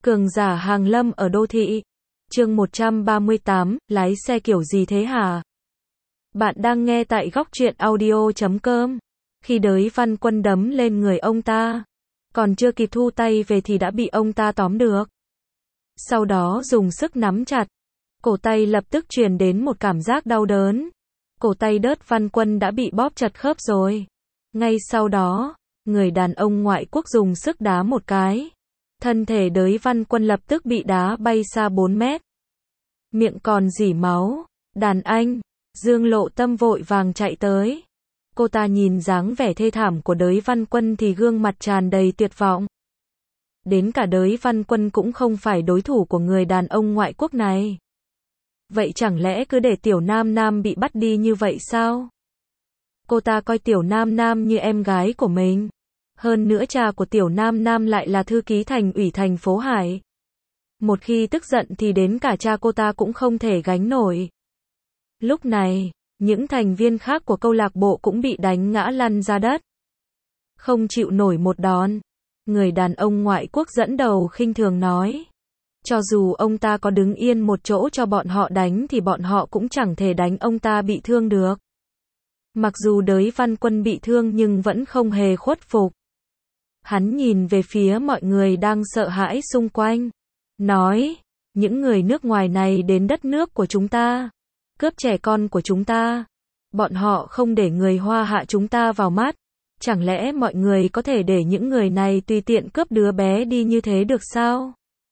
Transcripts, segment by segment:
Cường giả hàng lâm ở đô thị. Chương 138, lái xe kiểu gì thế hả? Bạn đang nghe tại góc truyện audio.com. Khi Đới Văn Quân đấm lên người ông ta, còn chưa kịp thu tay về thì đã bị ông ta tóm được. Sau đó dùng sức nắm chặt, cổ tay lập tức truyền đến một cảm giác đau đớn. Cổ tay Đới Văn Quân đã bị bóp chặt khớp rồi. Ngay sau đó, người đàn ông ngoại quốc dùng sức đá một cái. Thân thể Đới Văn Quân lập tức bị đá bay xa 4 mét. Miệng còn rỉ máu. Đàn anh, Dương Lộ Tâm vội vàng chạy tới. Cô ta nhìn dáng vẻ thê thảm của Đới Văn Quân thì gương mặt tràn đầy tuyệt vọng. Đến cả Đới Văn Quân cũng không phải đối thủ của người đàn ông ngoại quốc này. Vậy chẳng lẽ cứ để Tiểu Nam Nam bị bắt đi như vậy sao? Cô ta coi Tiểu Nam Nam như em gái của mình. Hơn nữa cha của Tiểu Nam Nam lại là thư ký thành ủy thành phố Hải. Một khi tức giận thì đến cả cha cô ta cũng không thể gánh nổi. Lúc này, những thành viên khác của câu lạc bộ cũng bị đánh ngã lăn ra đất. Không chịu nổi một đòn. Người đàn ông ngoại quốc dẫn đầu khinh thường nói. Cho dù ông ta có đứng yên một chỗ cho bọn họ đánh thì bọn họ cũng chẳng thể đánh ông ta bị thương được. Mặc dù Đới Văn Quân bị thương nhưng vẫn không hề khuất phục. Hắn nhìn về phía mọi người đang sợ hãi xung quanh. Nói, những người nước ngoài này đến đất nước của chúng ta. Cướp trẻ con của chúng ta. Bọn họ không để người Hoa hạ chúng ta vào mắt. Chẳng lẽ mọi người có thể để những người này tùy tiện cướp đứa bé đi như thế được sao?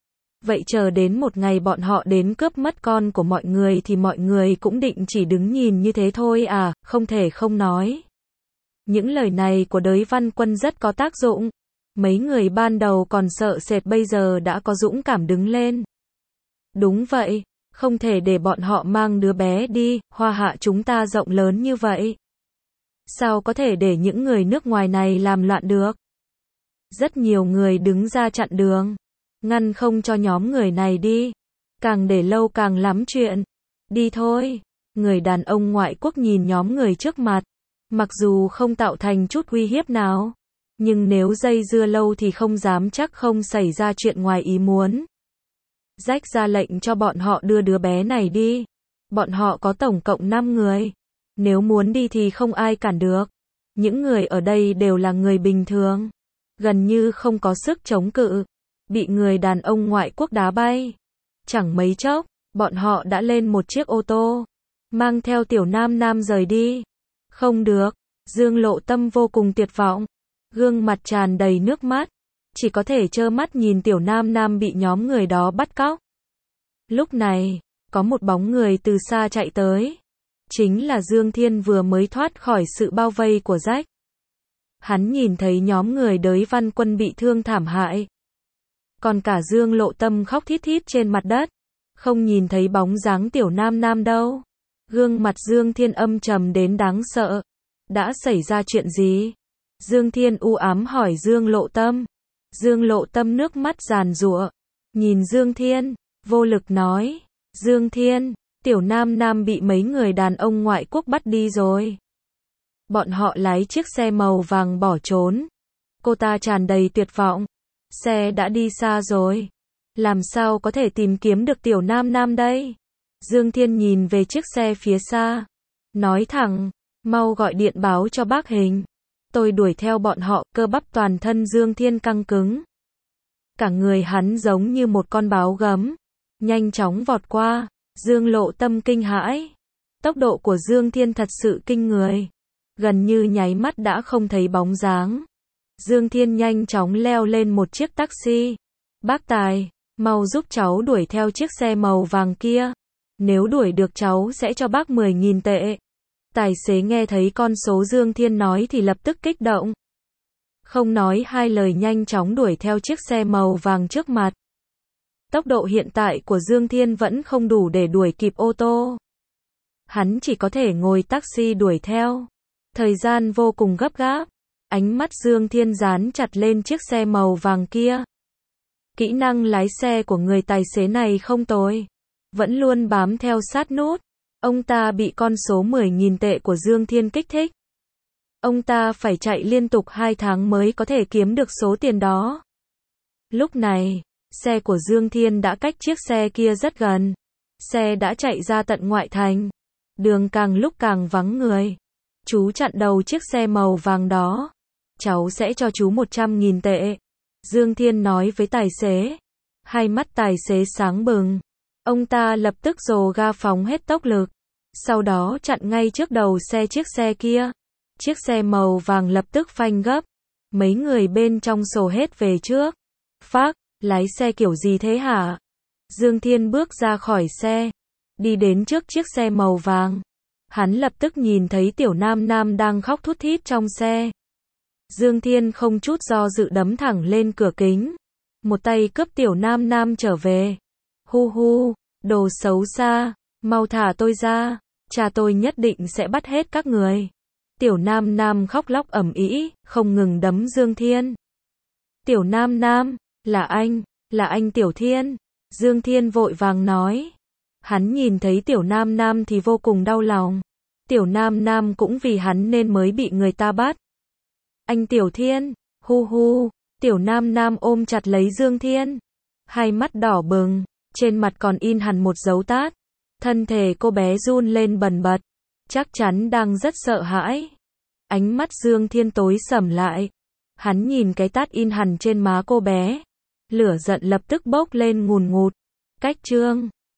Vậy chờ đến một ngày bọn họ đến cướp mất con của mọi người thì mọi người cũng định chỉ đứng nhìn như thế thôi à, không thể không nói. Những lời này của Đới Văn Quân rất có tác dụng. Mấy người ban đầu còn sợ sệt bây giờ đã có dũng cảm đứng lên. Đúng vậy, không thể để bọn họ mang đứa bé đi, Hoa hạ chúng ta rộng lớn như vậy. Sao có thể để những người nước ngoài này làm loạn được? Rất nhiều người đứng ra chặn đường, ngăn không cho nhóm người này đi. Càng để lâu càng lắm chuyện. Đi thôi. Người đàn ông ngoại quốc nhìn nhóm người trước mặt. Mặc dù không tạo thành chút uy hiếp nào, nhưng nếu dây dưa lâu thì không dám chắc không xảy ra chuyện ngoài ý muốn. Rách ra lệnh cho bọn họ đưa đứa bé này đi. Bọn họ có tổng cộng 5 người. Nếu muốn đi thì không ai cản được. Những người ở đây đều là người bình thường. Gần như không có sức chống cự. Bị người đàn ông ngoại quốc đá bay. Chẳng mấy chốc, bọn họ đã lên một chiếc ô tô. Mang theo Tiểu Nam Nam rời đi. Không được. Dương Lộ Tâm vô cùng tuyệt vọng. Gương mặt tràn đầy nước mắt. Chỉ có thể trơ mắt nhìn Tiểu Nam Nam bị nhóm người đó bắt cóc. Lúc này, có một bóng người từ xa chạy tới. Chính là Dương Thiên vừa mới thoát khỏi sự bao vây của Rách. Hắn nhìn thấy nhóm người Đới Văn Quân bị thương thảm hại. Còn cả Dương Lộ Tâm khóc thít thít trên mặt đất. Không nhìn thấy bóng dáng Tiểu Nam Nam đâu. Gương mặt Dương Thiên âm trầm đến đáng sợ. Đã xảy ra chuyện gì? Dương Thiên u ám hỏi Dương Lộ Tâm. Dương Lộ Tâm nước mắt giàn giụa. Nhìn Dương Thiên, vô lực nói. Dương Thiên, Tiểu Nam Nam bị mấy người đàn ông ngoại quốc bắt đi rồi. Bọn họ lái chiếc xe màu vàng bỏ trốn. Cô ta tràn đầy tuyệt vọng. Xe đã đi xa rồi. Làm sao có thể tìm kiếm được Tiểu Nam Nam đây? Dương Thiên nhìn về chiếc xe phía xa. Nói thẳng, mau gọi điện báo cho bác Hình. Tôi đuổi theo bọn họ, cơ bắp toàn thân Dương Thiên căng cứng. Cả người hắn giống như một con báo gấm. Nhanh chóng vọt qua. Dương Lộ Tâm kinh hãi. Tốc độ của Dương Thiên thật sự kinh người. Gần như nháy mắt đã không thấy bóng dáng. Dương Thiên nhanh chóng leo lên một chiếc taxi. Bác Tài, mau giúp cháu đuổi theo chiếc xe màu vàng kia. Nếu đuổi được cháu sẽ cho bác 10.000 tệ. Tài xế nghe thấy con số Dương Thiên nói thì lập tức kích động. Không nói hai lời nhanh chóng đuổi theo chiếc xe màu vàng trước mặt. Tốc độ hiện tại của Dương Thiên vẫn không đủ để đuổi kịp ô tô. Hắn chỉ có thể ngồi taxi đuổi theo. Thời gian vô cùng gấp gáp. Ánh mắt Dương Thiên dán chặt lên chiếc xe màu vàng kia. Kỹ năng lái xe của người tài xế này không tồi. Vẫn luôn bám theo sát nút. Ông ta bị con số 10.000 tệ của Dương Thiên kích thích. Ông ta phải chạy liên tục 2 tháng mới có thể kiếm được số tiền đó. Lúc này, Xe của Dương Thiên đã cách chiếc xe kia rất gần. Xe đã chạy ra tận ngoại thành. Đường càng lúc càng vắng người. Chú chặn đầu chiếc xe màu vàng đó. Cháu sẽ cho chú 100.000 tệ. Dương Thiên nói với tài xế. Hai mắt tài xế sáng bừng. Ông ta lập tức dồ ga phóng hết tốc lực. Sau đó chặn ngay trước đầu xe chiếc xe kia. Chiếc xe màu vàng lập tức phanh gấp. Mấy người bên trong xô hết về trước. Phác, lái xe kiểu gì thế hả? Dương Thiên bước ra khỏi xe. Đi đến trước chiếc xe màu vàng. Hắn lập tức nhìn thấy Tiểu Nam Nam đang khóc thút thít trong xe. Dương Thiên không chút do dự đấm thẳng lên cửa kính. Một tay cướp Tiểu Nam Nam trở về. Hu hu, đồ xấu xa, mau thả tôi ra, cha tôi nhất định sẽ bắt hết các người. Tiểu Nam Nam khóc lóc ầm ĩ, không ngừng đấm Dương Thiên. Tiểu Nam Nam, là anh Tiểu Thiên. Dương Thiên vội vàng nói. Hắn nhìn thấy Tiểu Nam Nam thì vô cùng đau lòng. Tiểu Nam Nam cũng vì hắn nên mới bị người ta bắt. Anh Tiểu Thiên, hu hu, Tiểu Nam Nam ôm chặt lấy Dương Thiên. Hai mắt đỏ bừng, trên mặt còn in hẳn một dấu tát. Thân thể cô bé run lên bần bật, chắc chắn đang rất sợ hãi. Ánh mắt Dương Thiên tối sầm lại. Hắn nhìn cái tát in hẳn trên má cô bé. Lửa giận lập tức bốc lên ngùn ngụt. Cách chương